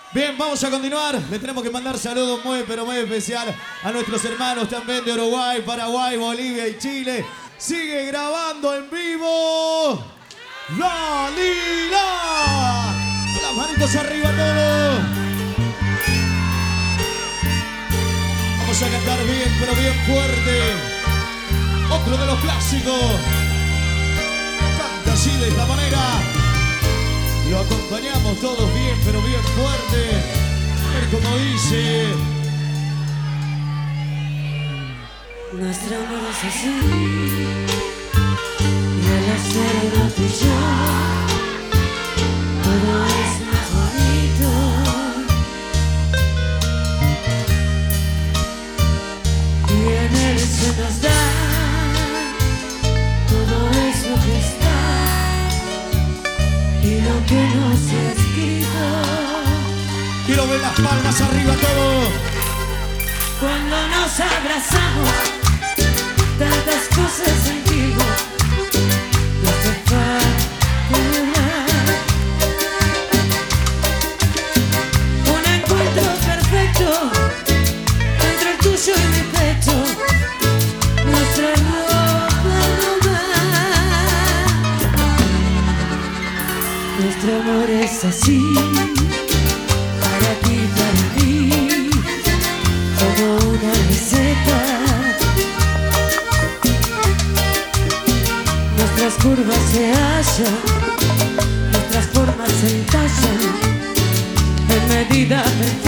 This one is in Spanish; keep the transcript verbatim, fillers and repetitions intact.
Bien, vamos a continuar. Le tenemos que mandar saludos muy, pero muy especial a nuestros hermanos también de Uruguay, Paraguay, Bolivia y Chile. Sigue grabando en vivo. ¡La Lila! Con las manitos arriba todos. Vamos a cantar bien, pero bien fuerte. Otro de los clásicos. Canta así de esta manera. Lo acompañamos todos bien, pero bien fuerte. A ver cómo dice. Nuestro amor es así, y al hacerlo tú y yo, todo es más bonito. Y en él se nos da todo eso que está y lo que no se ha escrito. Quiero ver las palmas arriba todos. Cuando nos abrazamos, tantas cosas sentimos, no se falta. Un encuentro perfecto entre el tuyo y mi pecho, nuestra ropa no va. Nuestro amor es así, para ti, para mí, como una receta. Nuestras curvas se hallan, nuestras formas se entallan en medida perfecta.